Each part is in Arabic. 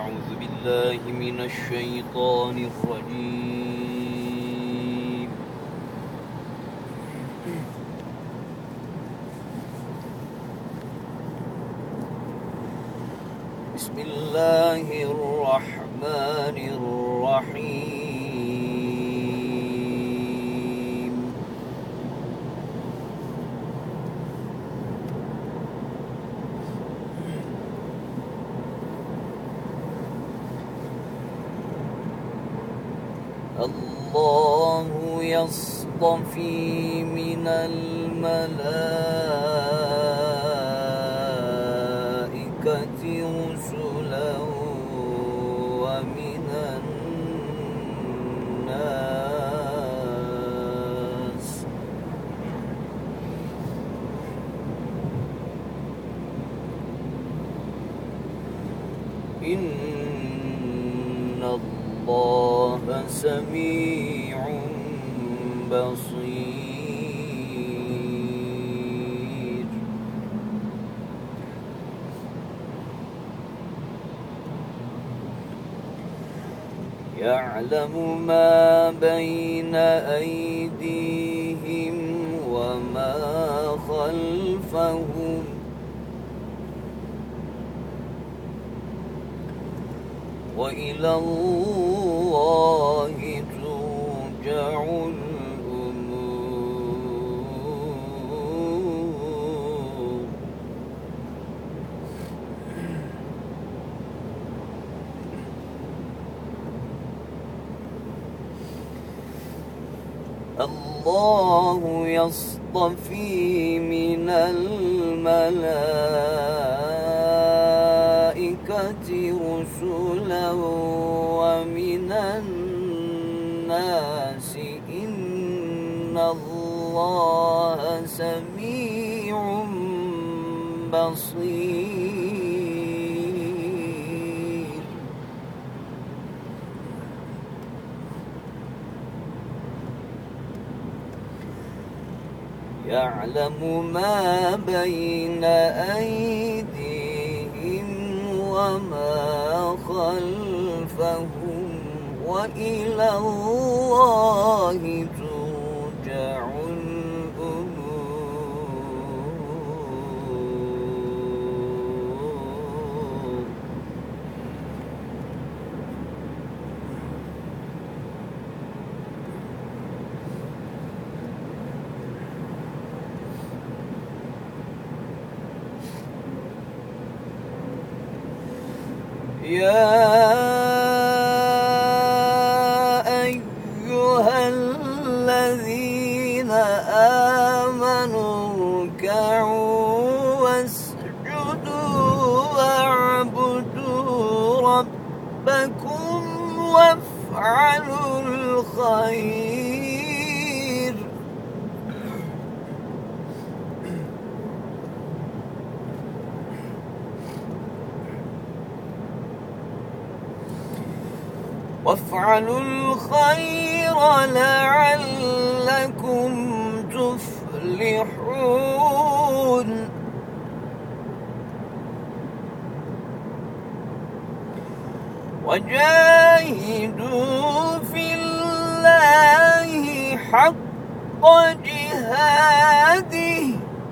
أعوذ بالله من الشيطان الرجيم. بسم الله الرحمن الرحيم. الله يصطفي من الملائكة رسلا ومن الناس. إن الله سميع بصير. يعلم ما بين أيديهم وما خلفهم وإلى الله ترجع الأمور. الله يصطفي من الملائكة رسلا ومن الناس. إن الله سميع بصير. يعلم ما بين أيديهم وما خلفهم وإلى الله ترجع الأمور. يا أيها الذين آمنوا اركعوا واسجدوا واعبدوا ربكم وافعلوا الخير لعلكم تفلحون. وجاهدوا في الله حق جهاده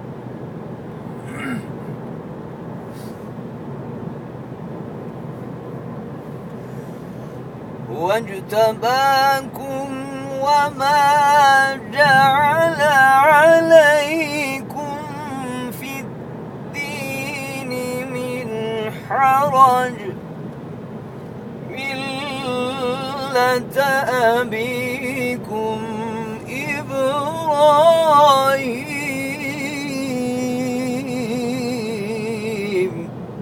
واجتباكم وما جعل عليكم في الدين من حرج. ملة أبيكم إبراهيم.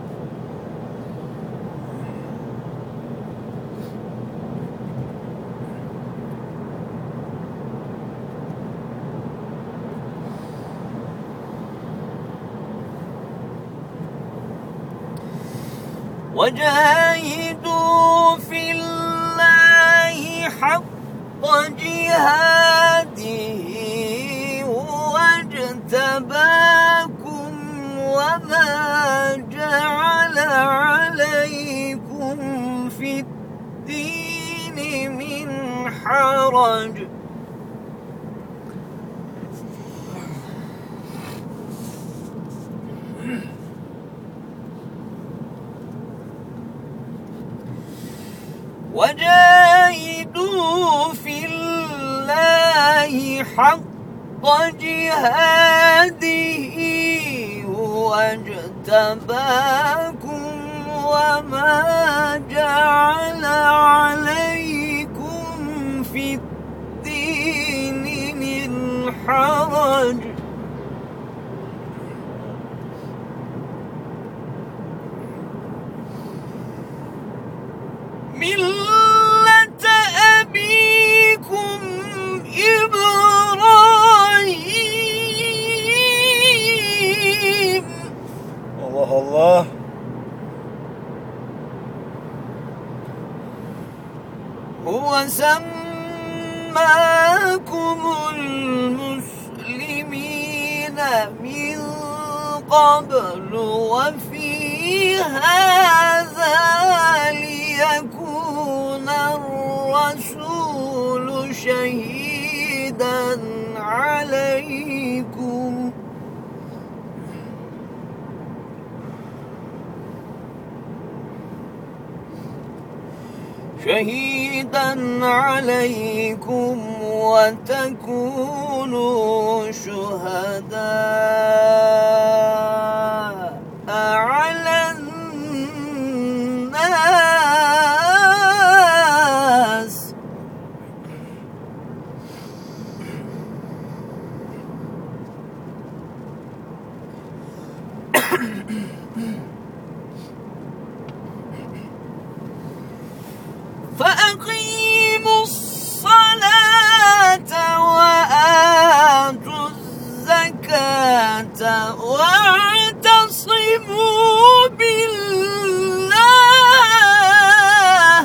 وجاهدوا في الله حق جهاده هو اجتباكم وما جعل عليكم في الدين من حرج وجاهدوا في الله حق جهاده هو اجتباكم وما جعل عليكم في الدين من حرج ملة أبيكم إبراهيم. الله الله. هو سماكم المسلمين من قبل وفي هذا ليكون الرسول شهيدا عليكم وتكونوا شهداء على الناس فأقيموا الصلاة وآتوا الزكاة واعتصموا بالله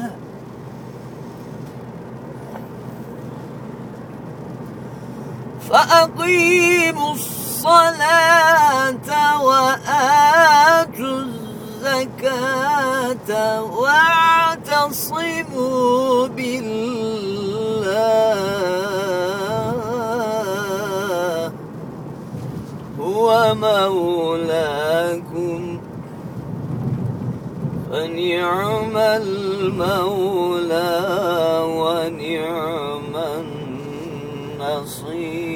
فأقيموا الصلاة وآتوا الزكاة واعتصموا بالله هو مولاكم فنعم المولى ونعم النصير.